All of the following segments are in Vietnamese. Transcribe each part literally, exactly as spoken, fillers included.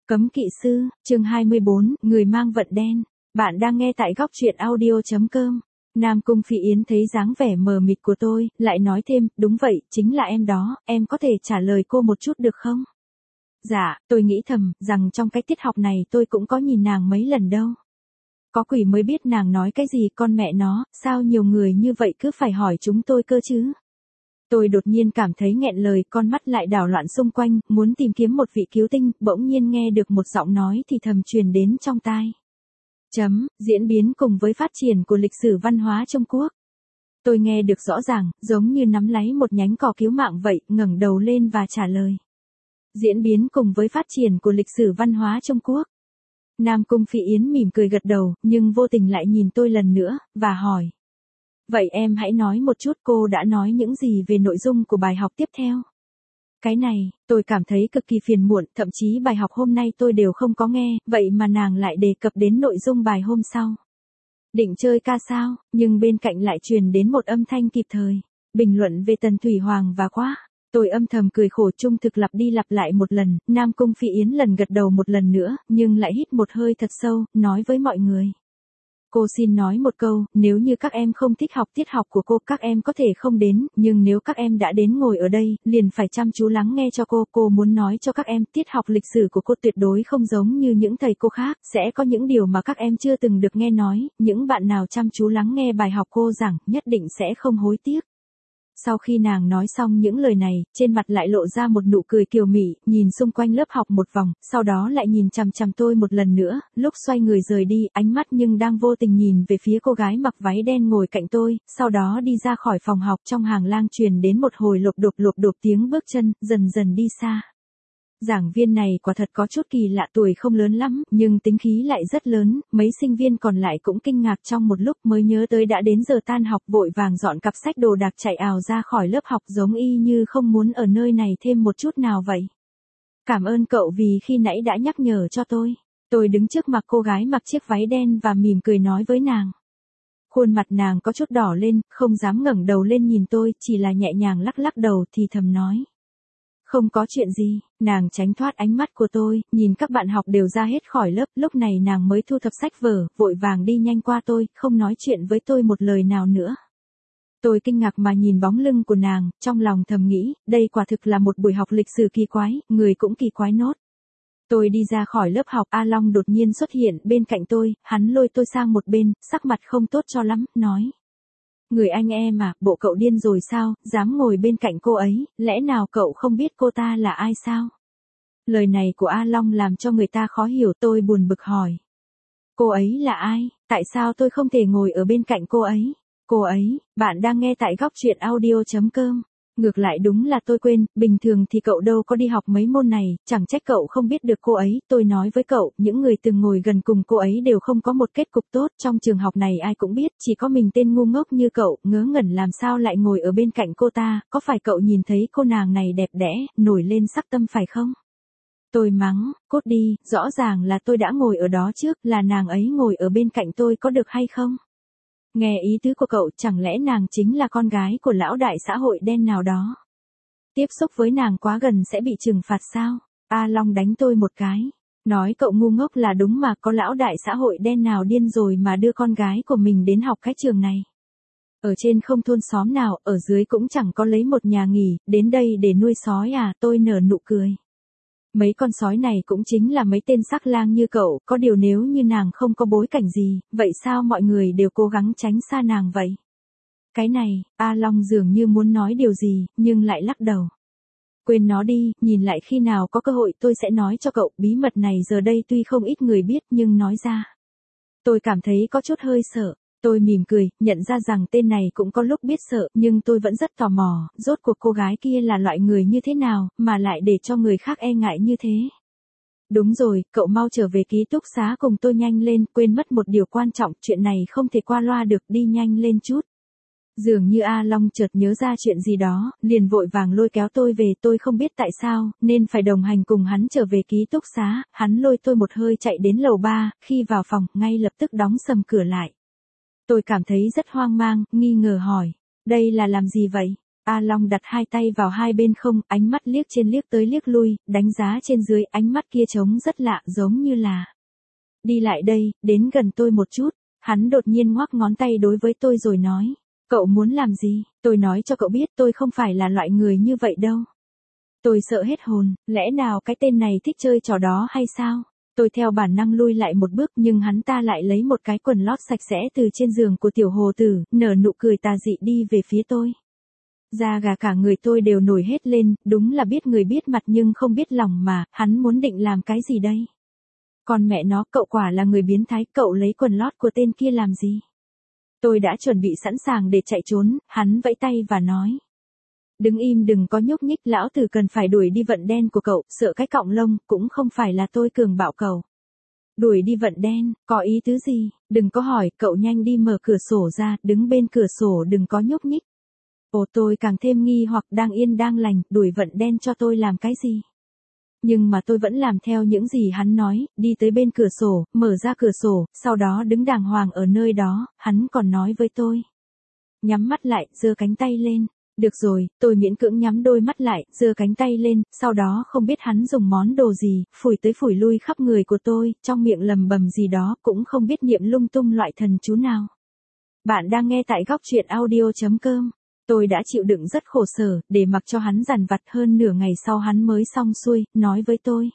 Cấm kỵ sư, chương hai mươi bốn, người mang vận đen. Bạn đang nghe tại góc truyện audio chấm com. Nam Cung Phi Yến thấy dáng vẻ mờ mịt của tôi, lại nói thêm, đúng vậy, chính là em đó, em có thể trả lời cô một chút được không? Dạ, tôi nghĩ thầm, rằng trong cái tiết học này tôi cũng có nhìn nàng mấy lần đâu. Có quỷ mới biết nàng nói cái gì, con mẹ nó, sao nhiều người như vậy cứ phải hỏi chúng tôi cơ chứ? Tôi đột nhiên cảm thấy nghẹn lời, con mắt lại đảo loạn xung quanh, muốn tìm kiếm một vị cứu tinh, bỗng nhiên nghe được một giọng nói thì thầm truyền đến trong tai. Chấm, diễn biến cùng với phát triển của lịch sử văn hóa Trung Quốc. Tôi nghe được rõ ràng, giống như nắm lấy một nhánh cỏ cứu mạng vậy, ngẩng đầu lên và trả lời. Diễn biến cùng với phát triển của lịch sử văn hóa Trung Quốc. Nam Cung Phi Yến mỉm cười gật đầu, nhưng vô tình lại nhìn tôi lần nữa, và hỏi. Vậy em hãy nói một chút cô đã nói những gì về nội dung của bài học tiếp theo. Cái này, tôi cảm thấy cực kỳ phiền muộn, thậm chí bài học hôm nay tôi đều không có nghe, vậy mà nàng lại đề cập đến nội dung bài hôm sau. Định chơi ca sao, nhưng bên cạnh lại truyền đến một âm thanh kịp thời. Bình luận về Tần Thủy Hoàng và quá. Tôi âm thầm cười khổ, trung thực lặp đi lặp lại một lần, Nam Cung Phi Yến lần gật đầu một lần nữa, nhưng lại hít một hơi thật sâu, nói với mọi người. Cô xin nói một câu, nếu như các em không thích học tiết học của cô, các em có thể không đến, nhưng nếu các em đã đến ngồi ở đây, liền phải chăm chú lắng nghe cho cô. Cô muốn nói cho các em, tiết học lịch sử của cô tuyệt đối không giống như những thầy cô khác, sẽ có những điều mà các em chưa từng được nghe nói, những bạn nào chăm chú lắng nghe bài học cô giảng, nhất định sẽ không hối tiếc. Sau khi nàng nói xong những lời này, trên mặt lại lộ ra một nụ cười kiều mị, nhìn xung quanh lớp học một vòng, sau đó lại nhìn chằm chằm tôi một lần nữa, lúc xoay người rời đi, ánh mắt nhưng đang vô tình nhìn về phía cô gái mặc váy đen ngồi cạnh tôi, sau đó đi ra khỏi phòng học. Trong hàng lang truyền đến một hồi lộp độp lộp độp tiếng bước chân, dần dần đi xa. Giảng viên này quả thật có chút kỳ lạ, tuổi không lớn lắm, nhưng tính khí lại rất lớn, mấy sinh viên còn lại cũng kinh ngạc, trong một lúc mới nhớ tới đã đến giờ tan học, vội vàng dọn cặp sách đồ đạc chạy ào ra khỏi lớp học, giống y như không muốn ở nơi này thêm một chút nào vậy. Cảm ơn cậu vì khi nãy đã nhắc nhở cho tôi. Tôi đứng trước mặt cô gái mặc chiếc váy đen và mỉm cười nói với nàng. Khuôn mặt nàng có chút đỏ lên, không dám ngẩng đầu lên nhìn tôi, chỉ là nhẹ nhàng lắc lắc đầu thì thầm nói. Không có chuyện gì, nàng tránh thoát ánh mắt của tôi, nhìn các bạn học đều ra hết khỏi lớp, lúc này nàng mới thu thập sách vở, vội vàng đi nhanh qua tôi, không nói chuyện với tôi một lời nào nữa. Tôi kinh ngạc mà nhìn bóng lưng của nàng, trong lòng thầm nghĩ, đây quả thực là một buổi học lịch sử kỳ quái, người cũng kỳ quái nốt. Tôi đi ra khỏi lớp học, A Long đột nhiên xuất hiện bên cạnh tôi, hắn lôi tôi sang một bên, sắc mặt không tốt cho lắm, nói. Người anh em à, bộ cậu điên rồi sao, dám ngồi bên cạnh cô ấy, lẽ nào cậu không biết cô ta là ai sao? Lời này của A Long làm cho người ta khó hiểu, tôi buồn bực hỏi. Cô ấy là ai, tại sao tôi không thể ngồi ở bên cạnh cô ấy? Cô ấy, bạn đang nghe tại góc truyện audio chấm com. Ngược lại đúng là tôi quên, bình thường thì cậu đâu có đi học mấy môn này, chẳng trách cậu không biết được cô ấy. Tôi nói với cậu, những người từng ngồi gần cùng cô ấy đều không có một kết cục tốt, trong trường học này ai cũng biết, chỉ có mình tên ngu ngốc như cậu, ngớ ngẩn làm sao lại ngồi ở bên cạnh cô ta, có phải cậu nhìn thấy cô nàng này đẹp đẽ, nổi lên sắc tâm phải không? Tôi mắng, cốt đi, rõ ràng là tôi đã ngồi ở đó trước, là nàng ấy ngồi ở bên cạnh tôi có được hay không? Nghe ý tứ của cậu, chẳng lẽ nàng chính là con gái của lão đại xã hội đen nào đó? Tiếp xúc với nàng quá gần sẽ bị trừng phạt sao? A Long đánh tôi một cái. Nói cậu ngu ngốc là đúng mà, có lão đại xã hội đen nào điên rồi mà đưa con gái của mình đến học cái trường này. Ở trên không thôn xóm nào, ở dưới cũng chẳng có lấy một nhà nghỉ, đến đây để nuôi sói à, tôi nở nụ cười. Mấy con sói này cũng chính là mấy tên sắc lang như cậu, có điều nếu như nàng không có bối cảnh gì, vậy sao mọi người đều cố gắng tránh xa nàng vậy? Cái này, A Long dường như muốn nói điều gì, nhưng lại lắc đầu. Quên nó đi, nhìn lại khi nào có cơ hội tôi sẽ nói cho cậu, bí mật này giờ đây tuy không ít người biết nhưng nói ra. Tôi cảm thấy có chút hơi sợ. Tôi mỉm cười, nhận ra rằng tên này cũng có lúc biết sợ, nhưng tôi vẫn rất tò mò, rốt cuộc cô gái kia là loại người như thế nào, mà lại để cho người khác e ngại như thế. Đúng rồi, cậu mau trở về ký túc xá cùng tôi nhanh lên, quên mất một điều quan trọng, chuyện này không thể qua loa được, đi nhanh lên chút. Dường như A Long chợt nhớ ra chuyện gì đó, liền vội vàng lôi kéo tôi về, tôi không biết tại sao, nên phải đồng hành cùng hắn trở về ký túc xá, hắn lôi tôi một hơi chạy đến lầu ba, khi vào phòng, ngay lập tức đóng sầm cửa lại. Tôi cảm thấy rất hoang mang, nghi ngờ hỏi, đây là làm gì vậy? A Long đặt hai tay vào hai bên không, ánh mắt liếc trên liếc tới liếc lui, đánh giá trên dưới, ánh mắt kia trông rất lạ, giống như là đi lại đây, đến gần tôi một chút. Hắn đột nhiên ngoắc ngón tay đối với tôi rồi nói, cậu muốn làm gì? Tôi nói cho cậu biết tôi không phải là loại người như vậy đâu. Tôi sợ hết hồn, lẽ nào cái tên này thích chơi trò đó hay sao? Tôi theo bản năng lui lại một bước nhưng hắn ta lại lấy một cái quần lót sạch sẽ từ trên giường của tiểu hồ tử, nở nụ cười tà dị đi về phía tôi. Da gà cả người tôi đều nổi hết lên, đúng là biết người biết mặt nhưng không biết lòng mà, hắn muốn định làm cái gì đây? Còn mẹ nó, cậu quả là người biến thái, cậu lấy quần lót của tên kia làm gì? Tôi đã chuẩn bị sẵn sàng để chạy trốn, hắn vẫy tay và nói. Đứng im đừng có nhúc nhích, lão tử cần phải đuổi đi vận đen của cậu, sợ cái cọng lông, cũng không phải là tôi cường bạo cậu. Đuổi đi vận đen, có ý tứ gì? Đừng có hỏi, cậu nhanh đi mở cửa sổ ra, đứng bên cửa sổ đừng có nhúc nhích. Ồ, tôi càng thêm nghi hoặc đang yên đang lành, đuổi vận đen cho tôi làm cái gì? Nhưng mà tôi vẫn làm theo những gì hắn nói, đi tới bên cửa sổ, mở ra cửa sổ, sau đó đứng đàng hoàng ở nơi đó, hắn còn nói với tôi. Nhắm mắt lại, giơ cánh tay lên. Được rồi, tôi miễn cưỡng nhắm đôi mắt lại, giơ cánh tay lên, sau đó không biết hắn dùng món đồ gì, phủi tới phủi lui khắp người của tôi, trong miệng lầm bầm gì đó, cũng không biết niệm lung tung loại thần chú nào. Bạn đang nghe tại góc truyện audio chấm com. Tôi đã chịu đựng rất khổ sở, để mặc cho hắn dằn vặt hơn nửa ngày sau hắn mới xong xuôi, nói với tôi.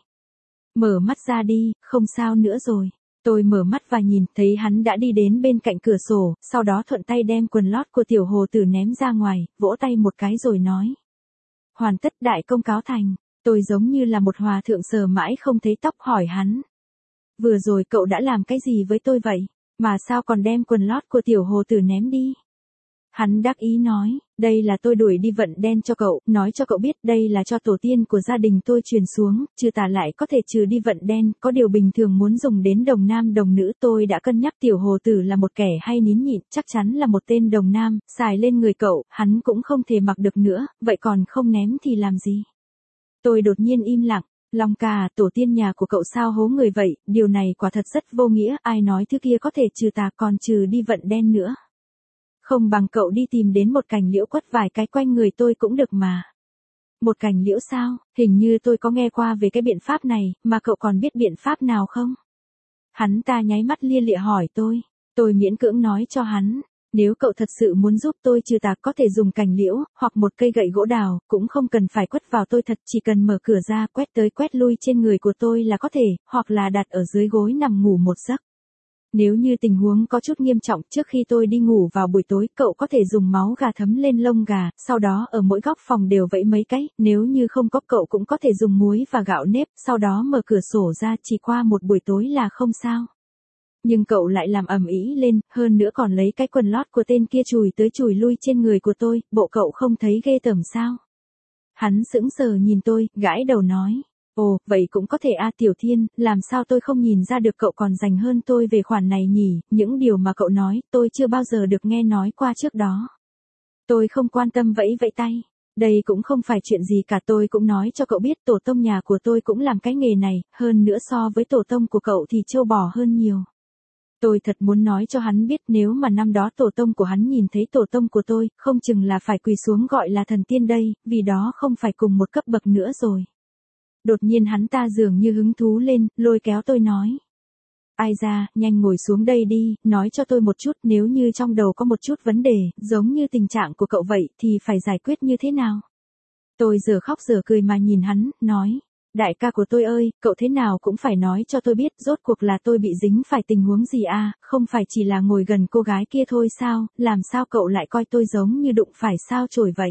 Mở mắt ra đi, không sao nữa rồi. Tôi mở mắt và nhìn thấy hắn đã đi đến bên cạnh cửa sổ, sau đó thuận tay đem quần lót của tiểu hồ tử ném ra ngoài, vỗ tay một cái rồi nói. Hoàn tất, đại công cáo thành. Tôi giống như là một hòa thượng sờ mãi không thấy tóc, hỏi hắn. Vừa rồi cậu đã làm cái gì với tôi vậy, mà sao còn đem quần lót của tiểu hồ tử ném đi? Hắn đắc ý nói, đây là tôi đuổi đi vận đen cho cậu, nói cho cậu biết đây là cho tổ tiên của gia đình tôi truyền xuống, trừ tà lại có thể trừ đi vận đen, có điều bình thường muốn dùng đến đồng nam đồng nữ tôi đã cân nhắc tiểu hồ tử là một kẻ hay nín nhịn, chắc chắn là một tên đồng nam, xài lên người cậu, hắn cũng không thể mặc được nữa, vậy còn không ném thì làm gì? Tôi đột nhiên im lặng. Long ca, tổ tiên nhà của cậu sao hố người vậy, điều này quả thật rất vô nghĩa, ai nói thứ kia có thể trừ tà còn trừ đi vận đen nữa. Không bằng cậu đi tìm đến một cành liễu quất vài cái quanh người tôi cũng được mà. Một cành liễu sao, hình như tôi có nghe qua về cái biện pháp này, mà cậu còn biết biện pháp nào không? Hắn ta nháy mắt lia lịa hỏi tôi, tôi miễn cưỡng nói cho hắn. Nếu cậu thật sự muốn giúp tôi trừ tà có thể dùng cành liễu, hoặc một cây gậy gỗ đào, cũng không cần phải quất vào tôi thật, chỉ cần mở cửa ra quét tới quét lui trên người của tôi là có thể, hoặc là đặt ở dưới gối nằm ngủ một giấc. Nếu như tình huống có chút nghiêm trọng trước khi tôi đi ngủ vào buổi tối, cậu có thể dùng máu gà thấm lên lông gà, sau đó ở mỗi góc phòng đều vẫy mấy cái, nếu như không có cậu cũng có thể dùng muối và gạo nếp, sau đó mở cửa sổ ra chỉ qua một buổi tối là không sao. Nhưng cậu lại làm ầm ĩ lên, hơn nữa còn lấy cái quần lót của tên kia chùi tới chùi lui trên người của tôi, bộ cậu không thấy ghê tởm sao? Hắn sững sờ nhìn tôi, gãi đầu nói. Ồ, vậy cũng có thể a Tiểu Thiên, làm sao tôi không nhìn ra được cậu còn dành hơn tôi về khoản này nhỉ, những điều mà cậu nói, tôi chưa bao giờ được nghe nói qua trước đó. Tôi không quan tâm vẫy vẫy tay. Đây cũng không phải chuyện gì cả, tôi cũng nói cho cậu biết tổ tông nhà của tôi cũng làm cái nghề này, hơn nữa so với tổ tông của cậu thì trâu bò hơn nhiều. Tôi thật muốn nói cho hắn biết nếu mà năm đó tổ tông của hắn nhìn thấy tổ tông của tôi, không chừng là phải quỳ xuống gọi là thần tiên đây, vì đó không phải cùng một cấp bậc nữa rồi. Đột nhiên hắn ta dường như hứng thú lên, lôi kéo tôi nói. Ai ra, nhanh ngồi xuống đây đi, nói cho tôi một chút, nếu như trong đầu có một chút vấn đề, giống như tình trạng của cậu vậy, thì phải giải quyết như thế nào? Tôi giờ khóc giờ cười mà nhìn hắn, nói. Đại ca của tôi ơi, cậu thế nào cũng phải nói cho tôi biết, rốt cuộc là tôi bị dính phải tình huống gì à, không phải chỉ là ngồi gần cô gái kia thôi sao, làm sao cậu lại coi tôi giống như đụng phải sao chổi vậy?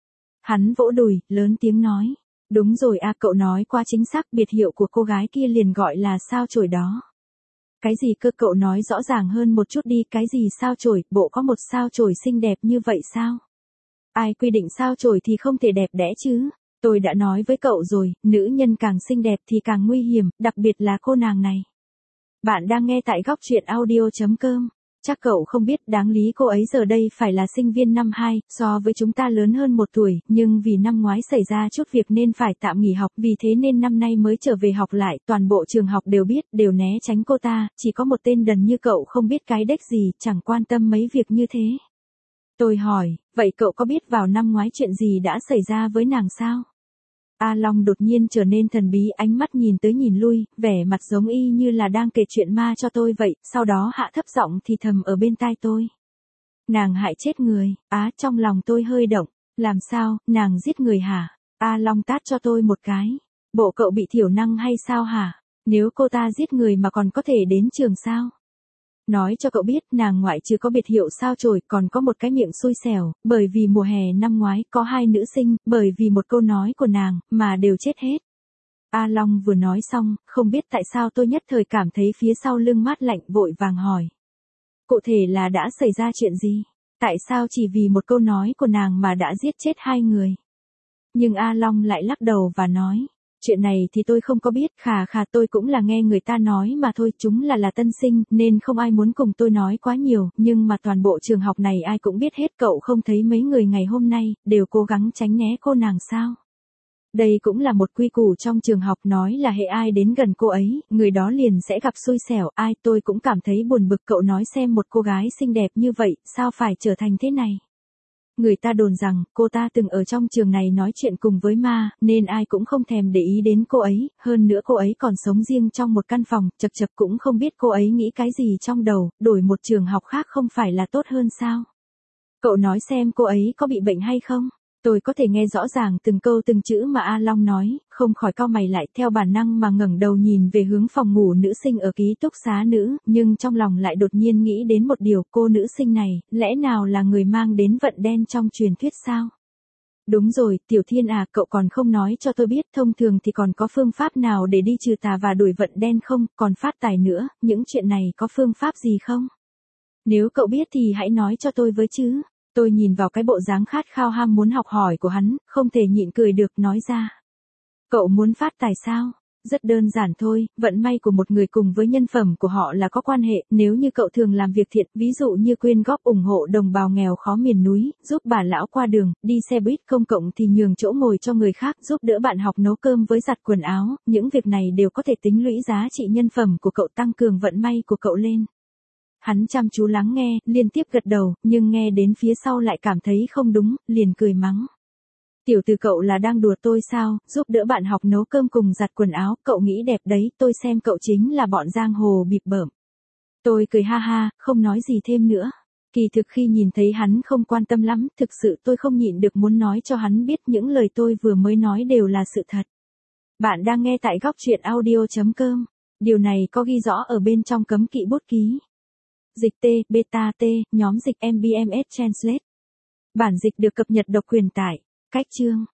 Hắn vỗ đùi, lớn tiếng nói. Đúng rồi à, cậu nói qua chính xác, biệt hiệu của cô gái kia liền gọi là sao chổi đó. Cái gì cơ, cậu nói rõ ràng hơn một chút đi, cái gì sao chổi, bộ có một sao chổi xinh đẹp như vậy sao? Ai quy định sao chổi thì không thể đẹp đẽ chứ? Tôi đã nói với cậu rồi, nữ nhân càng xinh đẹp thì càng nguy hiểm, đặc biệt là cô nàng này. Bạn đang nghe tại góc truyện audio chấm com. Chắc cậu không biết đáng lý cô ấy giờ đây phải là sinh viên năm hai, so với chúng ta lớn hơn một tuổi, nhưng vì năm ngoái xảy ra chút việc nên phải tạm nghỉ học, vì thế nên năm nay mới trở về học lại, toàn bộ trường học đều biết, đều né tránh cô ta, chỉ có một tên đần như cậu không biết cái đếch gì, chẳng quan tâm mấy việc như thế. Tôi hỏi, vậy cậu có biết vào năm ngoái chuyện gì đã xảy ra với nàng sao? A Long đột nhiên trở nên thần bí, ánh mắt nhìn tới nhìn lui, vẻ mặt giống y như là đang kể chuyện ma cho tôi vậy, sau đó hạ thấp giọng thì thầm ở bên tai tôi. Nàng hại chết người. Á, trong lòng tôi hơi động. Làm sao, nàng giết người hả? A Long tát cho tôi một cái. Bộ cậu bị thiểu năng hay sao hả? Nếu cô ta giết người mà còn có thể đến trường sao? Nói cho cậu biết, nàng ngoại trừ có biệt hiệu sao chổi còn có một cái miệng xui xẻo, bởi vì mùa hè năm ngoái có hai nữ sinh, bởi vì một câu nói của nàng, mà đều chết hết. A Long vừa nói xong, không biết tại sao tôi nhất thời cảm thấy phía sau lưng mát lạnh, vội vàng hỏi. Cụ thể là đã xảy ra chuyện gì? Tại sao chỉ vì một câu nói của nàng mà đã giết chết hai người? Nhưng A Long lại lắc đầu và nói. Chuyện này thì tôi không có biết, khà khà tôi cũng là nghe người ta nói mà thôi, chúng là là tân sinh, nên không ai muốn cùng tôi nói quá nhiều, nhưng mà toàn bộ trường học này ai cũng biết hết, cậu không thấy mấy người ngày hôm nay, đều cố gắng tránh né cô nàng sao? Đây cũng là một quy củ trong trường học, nói là hệ ai đến gần cô ấy, người đó liền sẽ gặp xui xẻo, ai tôi cũng cảm thấy buồn bực, cậu nói xem một cô gái xinh đẹp như vậy, sao phải trở thành thế này? Người ta đồn rằng, cô ta từng ở trong trường này nói chuyện cùng với ma, nên ai cũng không thèm để ý đến cô ấy, hơn nữa cô ấy còn sống riêng trong một căn phòng, chật chật cũng không biết cô ấy nghĩ cái gì trong đầu, đổi một trường học khác không phải là tốt hơn sao? Cậu nói xem cô ấy có bị bệnh hay không? Tôi có thể nghe rõ ràng từng câu từng chữ mà A Long nói, không khỏi cau mày lại, theo bản năng mà ngẩng đầu nhìn về hướng phòng ngủ nữ sinh ở ký túc xá nữ, nhưng trong lòng lại đột nhiên nghĩ đến một điều, cô nữ sinh này, lẽ nào là người mang đến vận đen trong truyền thuyết sao? Đúng rồi, Tiểu Thiên à, cậu còn không nói cho tôi biết, thông thường thì còn có phương pháp nào để đi trừ tà và đuổi vận đen không, còn phát tài nữa, những chuyện này có phương pháp gì không? Nếu cậu biết thì hãy nói cho tôi với chứ. Tôi nhìn vào cái bộ dáng khát khao ham muốn học hỏi của hắn, không thể nhịn cười được, nói ra. Cậu muốn phát tài sao? Rất đơn giản thôi, vận may của một người cùng với nhân phẩm của họ là có quan hệ, nếu như cậu thường làm việc thiện, ví dụ như quyên góp ủng hộ đồng bào nghèo khó miền núi, giúp bà lão qua đường, đi xe buýt công cộng thì nhường chỗ ngồi cho người khác, giúp đỡ bạn học nấu cơm với giặt quần áo, những việc này đều có thể tính lũy giá trị nhân phẩm của cậu, tăng cường vận may của cậu lên. Hắn chăm chú lắng nghe, liên tiếp gật đầu, nhưng nghe đến phía sau lại cảm thấy không đúng, liền cười mắng. Tiểu tử cậu là đang đùa tôi sao, giúp đỡ bạn học nấu cơm cùng giặt quần áo, cậu nghĩ đẹp đấy, tôi xem cậu chính là bọn giang hồ bịp bợm. Tôi cười ha ha, không nói gì thêm nữa. Kỳ thực khi nhìn thấy hắn không quan tâm lắm, thực sự tôi không nhịn được muốn nói cho hắn biết những lời tôi vừa mới nói đều là sự thật. Bạn đang nghe tại góc truyện audio chấm com. Điều này có ghi rõ ở bên trong cấm kỵ bút ký. Dịch T, Beta T, nhóm dịch em bê em ét Translate. Bản dịch được cập nhật độc quyền tại cách chương.